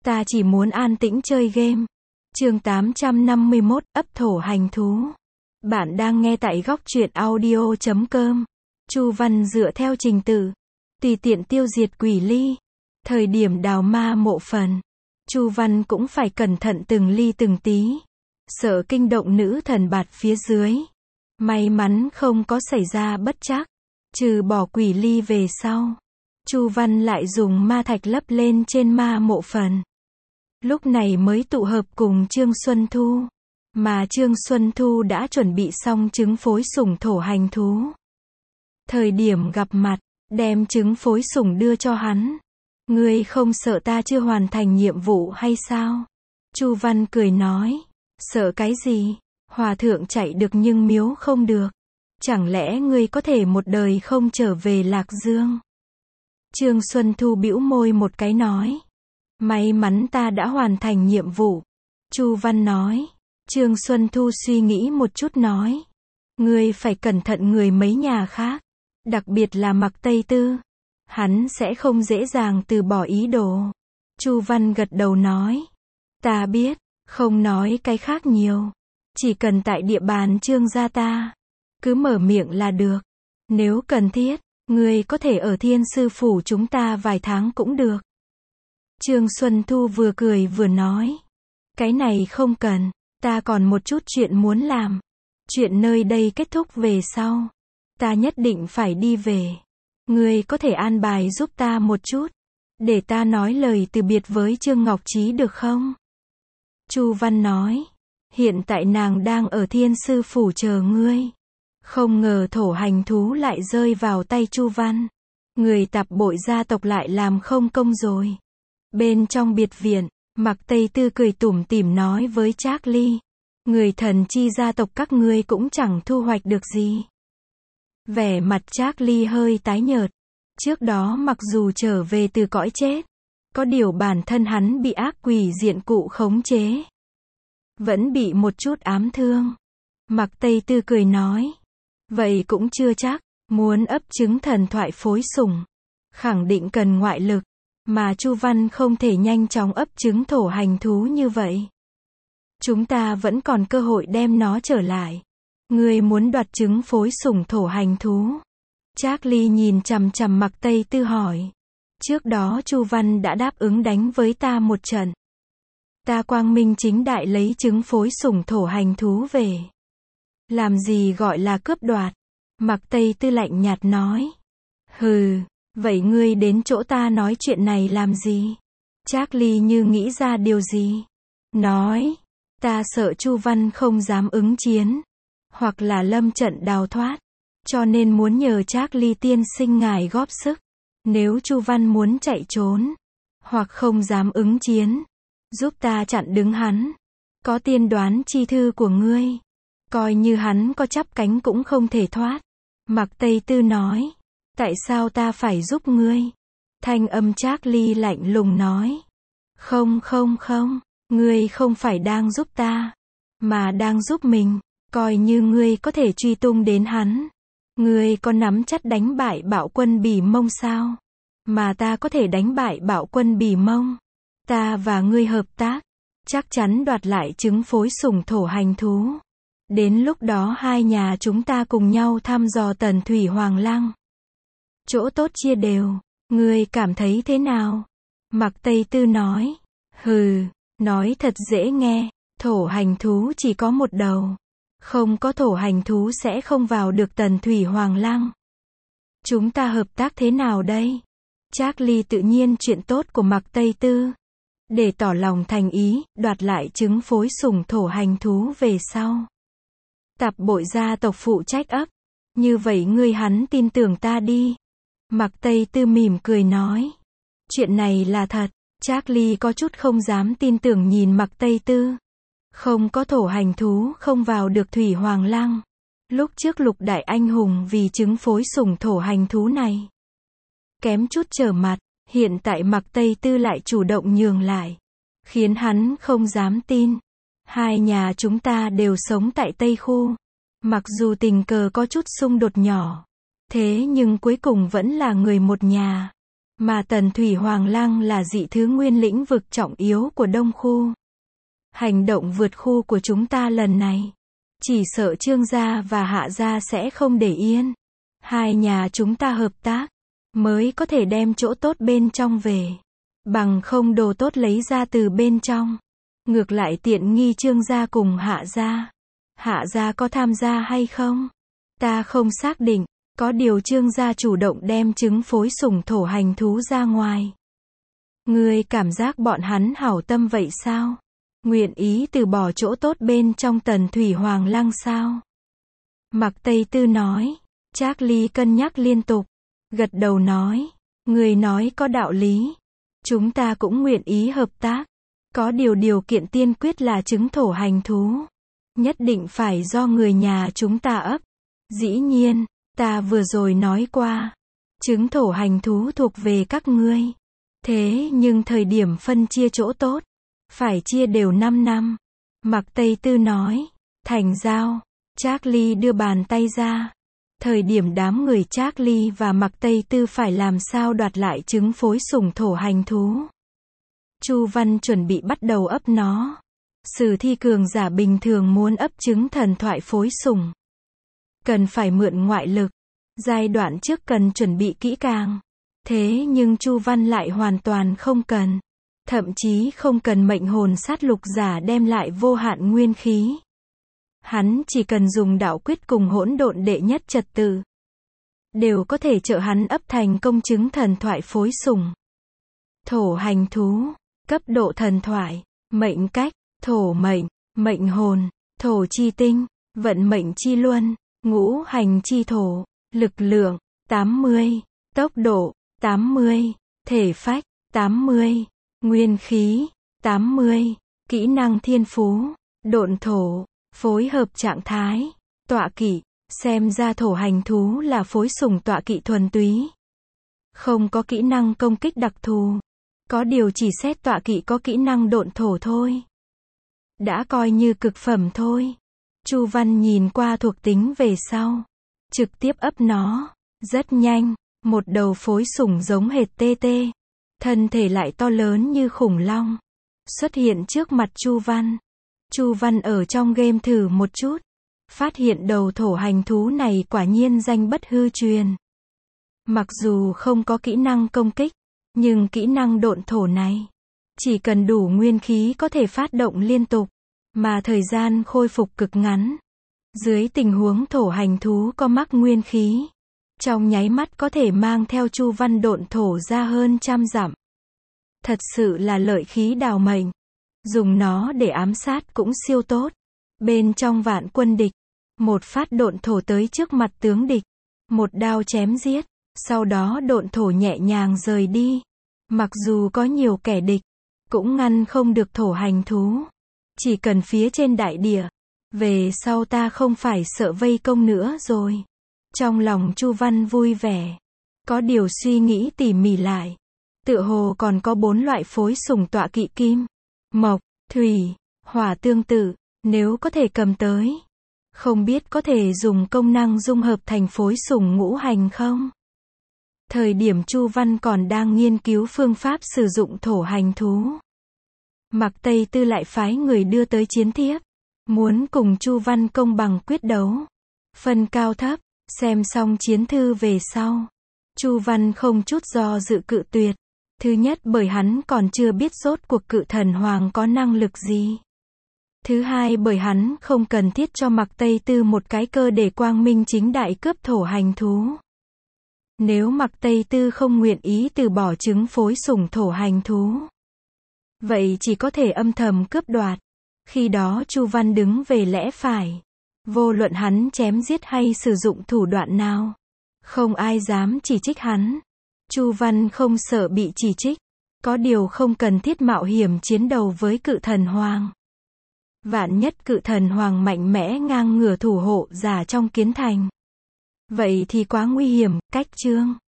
Ta chỉ muốn an tĩnh chơi game. Chương 851, ấp thổ hành thú. Bạn đang nghe tại góc truyện audio.com. Chu Văn dựa theo trình tự, tùy tiện tiêu diệt quỷ ly. Thời điểm đào ma mộ phần, Chu Văn cũng phải cẩn thận từng ly từng tí, sợ kinh động nữ thần bạt phía dưới. May mắn không có xảy ra bất trắc, trừ bỏ quỷ ly về sau, Chu Văn lại dùng ma thạch lấp lên trên ma mộ phần. Lúc này mới tụ hợp cùng Trương Xuân Thu, mà Trương Xuân Thu đã chuẩn bị xong trứng phối sủng thổ hành thú. Thời điểm gặp mặt, đem trứng phối sủng đưa cho hắn. Ngươi không sợ ta chưa hoàn thành nhiệm vụ hay sao? Chu Văn cười nói, sợ cái gì? Hòa thượng chạy được nhưng miếu không được. Chẳng lẽ ngươi có thể một đời không trở về Lạc Dương? Trương Xuân Thu bĩu môi một cái nói, may mắn ta đã hoàn thành nhiệm vụ. Chu Văn nói. Trương Xuân Thu suy nghĩ một chút nói, ngươi phải cẩn thận người mấy nhà khác, đặc biệt là Mạc Tây Tư. Hắn sẽ không dễ dàng từ bỏ ý đồ. Chu Văn gật đầu nói, ta biết, không nói cái khác nhiều. Chỉ cần tại địa bàn Trương gia ta, cứ mở miệng là được. Nếu cần thiết, ngươi có thể ở Thiên Sư Phủ chúng ta vài tháng cũng được. Trương Xuân Thu vừa cười vừa nói, cái này không cần, ta còn một chút chuyện muốn làm. Chuyện nơi đây kết thúc về sau, ta nhất định phải đi về. Ngươi có thể an bài giúp ta một chút, để ta nói lời từ biệt với Trương Ngọc Trí được không? Chu Văn nói, hiện tại nàng đang ở Thiên Sư Phủ chờ ngươi. Không ngờ thổ hành thú lại rơi vào tay Chu Văn. Người tạp bội gia tộc lại làm không công rồi. Bên trong biệt viện, Mạc Tây Tư cười tủm tỉm nói với Trác Ly, người thần chi gia tộc các ngươi cũng chẳng thu hoạch được gì. Vẻ mặt Trác Ly hơi tái nhợt. Trước đó mặc dù trở về từ cõi chết, có điều bản thân hắn bị ác quỷ diện cụ khống chế, vẫn bị một chút ám thương. Mạc Tây Tư cười nói, vậy cũng chưa chắc, muốn ấp trứng thần thoại phối sủng, khẳng định cần ngoại lực, mà Chu Văn không thể nhanh chóng ấp trứng thổ hành thú như vậy. Chúng ta vẫn còn cơ hội đem nó trở lại. Ngươi muốn đoạt trứng phối sủng thổ hành thú? Trác Ly nhìn chằm chằm Mạc Tây Tư hỏi. Trước đó Chu Văn đã đáp ứng đánh với ta một trận. Ta quang minh chính đại lấy trứng phối sủng thổ hành thú về. Làm gì gọi là cướp đoạt? Mạc Tây Tư lạnh nhạt nói. Hừ, vậy ngươi đến chỗ ta nói chuyện này làm gì? Trác Ly như nghĩ ra điều gì. Nói, ta sợ Chu Văn không dám ứng chiến, hoặc là lâm trận đào thoát, cho nên muốn nhờ Trác Ly tiên sinh ngài góp sức. Nếu Chu Văn muốn chạy trốn, hoặc không dám ứng chiến, giúp ta chặn đứng hắn. Có tiên đoán chi thư của ngươi, coi như hắn có chắp cánh cũng không thể thoát. Mạc Tây Tư nói, tại sao ta phải giúp ngươi? Thanh âm Trác Ly lạnh lùng nói, không, ngươi không phải đang giúp ta, mà đang giúp mình. Coi như ngươi có thể truy tung đến hắn, ngươi có nắm chắc đánh bại Bạo Quân Bỉ Mông sao? Mà ta có thể đánh bại Bạo Quân Bỉ Mông. Ta và ngươi hợp tác, chắc chắn đoạt lại trứng phối sủng thổ hành thú. Đến lúc đó hai nhà chúng ta cùng nhau thăm dò Tần Thủy Hoàng Lăng. Chỗ tốt chia đều, ngươi cảm thấy thế nào? Mạc Tây Tư nói, hừ, nói thật dễ nghe, thổ hành thú chỉ có một đầu. Không có thổ hành thú sẽ không vào được Tần Thủy Hoàng Lăng. Chúng ta hợp tác thế nào đây? Trác Ly tự nhiên chuyện tốt của Mạc Tây Tư, để tỏ lòng thành ý, đoạt lại trứng phối sủng thổ hành thú về sau. Tạp bội gia tộc phụ trách ấp. Như vậy ngươi hắn tin tưởng ta đi. Mạc Tây Tư mỉm cười nói, chuyện này là thật. Trác Ly có chút không dám tin tưởng nhìn Mạc Tây Tư. Không có thổ hành thú không vào được Thủy Hoàng Lăng. Lúc trước Lục đại anh hùng vì trứng phối sủng thổ hành thú này, kém chút trở mặt, hiện tại Mạc Tây Tư lại chủ động nhường lại, khiến hắn không dám tin. Hai nhà chúng ta đều sống tại Tây Khu. Mặc dù tình cờ có chút xung đột nhỏ, thế nhưng cuối cùng vẫn là người một nhà. Mà Tần Thủy Hoàng Lăng là dị thứ nguyên lĩnh vực trọng yếu của Đông Khu. Hành động vượt khu của chúng ta lần này, chỉ sợ Trương gia và Hạ gia sẽ không để yên. Hai nhà chúng ta hợp tác, mới có thể đem chỗ tốt bên trong về. Bằng không đồ tốt lấy ra từ bên trong. Ngược lại tiện nghi Trương gia cùng Hạ gia. Hạ gia có tham gia hay không? Ta không xác định. Có điều Trương gia chủ động đem trứng phối sủng thổ hành thú ra ngoài. Ngươi cảm giác bọn hắn hảo tâm vậy sao? Nguyện ý từ bỏ chỗ tốt bên trong Tần Thủy Hoàng Lăng sao? Mạc Tây Tư nói. Trác Ly cân nhắc liên tục. Gật đầu nói. Người nói có đạo lý. Chúng ta cũng nguyện ý hợp tác. Có điều kiện tiên quyết là trứng thổ hành thú. Nhất định phải do người nhà chúng ta ấp. Dĩ nhiên, ta vừa rồi nói qua. Trứng thổ hành thú thuộc về các ngươi. Thế nhưng thời điểm phân chia chỗ tốt, phải chia đều 5 năm. Mạc Tây Tư nói. Thành giao. Trác Ly đưa bàn tay ra. Thời điểm đám người Trác Ly và Mạc Tây Tư phải làm sao đoạt lại trứng phối sủng thổ hành thú. Chu Văn chuẩn bị bắt đầu ấp nó. Sử thi cường giả bình thường muốn ấp trứng thần thoại phối sủng, cần phải mượn ngoại lực. Giai đoạn trước cần chuẩn bị kỹ càng. Thế nhưng Chu Văn lại hoàn toàn không cần. Thậm chí không cần mệnh hồn sát lục giả đem lại vô hạn nguyên khí. Hắn chỉ cần dùng đạo quyết cùng hỗn độn đệ nhất trật tự, đều có thể trợ hắn ấp thành công trứng thần thoại phối sủng. Thổ hành thú, cấp độ thần thoại, mệnh cách, thổ mệnh, mệnh hồn, thổ chi tinh, vận mệnh chi luân, ngũ hành chi thổ, lực lượng, 80, tốc độ, 80, thể phách, 80, nguyên khí, 80, kỹ năng thiên phú, độn thổ, phối hợp trạng thái, tọa kỵ, xem ra thổ hành thú là phối sủng tọa kỵ thuần túy. Không có kỹ năng công kích đặc thù. Có điều chỉ xét tọa kỵ có kỹ năng độn thổ thôi. Đã coi như cực phẩm thôi. Chu Văn nhìn qua thuộc tính về sau. Trực tiếp ấp nó. Rất nhanh. Một đầu phối sủng giống hệt TT. Thân thể lại to lớn như khủng long. Xuất hiện trước mặt Chu Văn. Chu Văn ở trong game thử một chút. Phát hiện đầu thổ hành thú này quả nhiên danh bất hư truyền. Mặc dù không có kỹ năng công kích, nhưng kỹ năng độn thổ này, chỉ cần đủ nguyên khí có thể phát động liên tục, mà thời gian khôi phục cực ngắn. Dưới tình huống thổ hành thú có mắc nguyên khí, trong nháy mắt có thể mang theo Chu Văn độn thổ ra hơn 100 dặm. Thật sự là lợi khí đào mệnh. Dùng nó để ám sát cũng siêu tốt. Bên trong vạn quân địch, một phát độn thổ tới trước mặt tướng địch, một đao chém giết, sau đó độn thổ nhẹ nhàng rời đi. Mặc dù có nhiều kẻ địch, cũng ngăn không được thổ hành thú. Chỉ cần phía trên đại địa, về sau ta không phải sợ vây công nữa rồi. Trong lòng Chu Văn vui vẻ. Có điều suy nghĩ tỉ mỉ lại, tựa hồ còn có 4 loại phối sủng tọa kỵ kim, mộc, thủy, hỏa tương tự. Nếu có thể cầm tới, không biết có thể dùng công năng dung hợp thành phối sủng ngũ hành không? Thời điểm Chu Văn còn đang nghiên cứu phương pháp sử dụng thổ hành thú, Mạc Tây Tư lại phái người đưa tới chiến thiếp, muốn cùng Chu Văn công bằng quyết đấu, phân cao thấp. Xem xong chiến thư về sau, Chu Văn không chút do dự cự tuyệt. Thứ nhất bởi hắn còn chưa biết rốt cuộc cự thần hoàng có năng lực gì. Thứ hai bởi hắn không cần thiết cho Mạc Tây Tư một cái cơ để quang minh chính đại cướp thổ hành thú. Nếu Mạc Tây Tư không nguyện ý từ bỏ trứng phối sủng thổ hành thú, vậy chỉ có thể âm thầm cướp đoạt. Khi đó Chu Văn đứng về lẽ phải. Vô luận hắn chém giết hay sử dụng thủ đoạn nào, không ai dám chỉ trích hắn. Chu Văn không sợ bị chỉ trích. Có điều không cần thiết mạo hiểm chiến đầu với cự thần hoàng. Vạn nhất cự thần hoàng mạnh mẽ ngang ngửa thủ hộ giả trong kiến thành, vậy thì quá nguy hiểm. Cách chương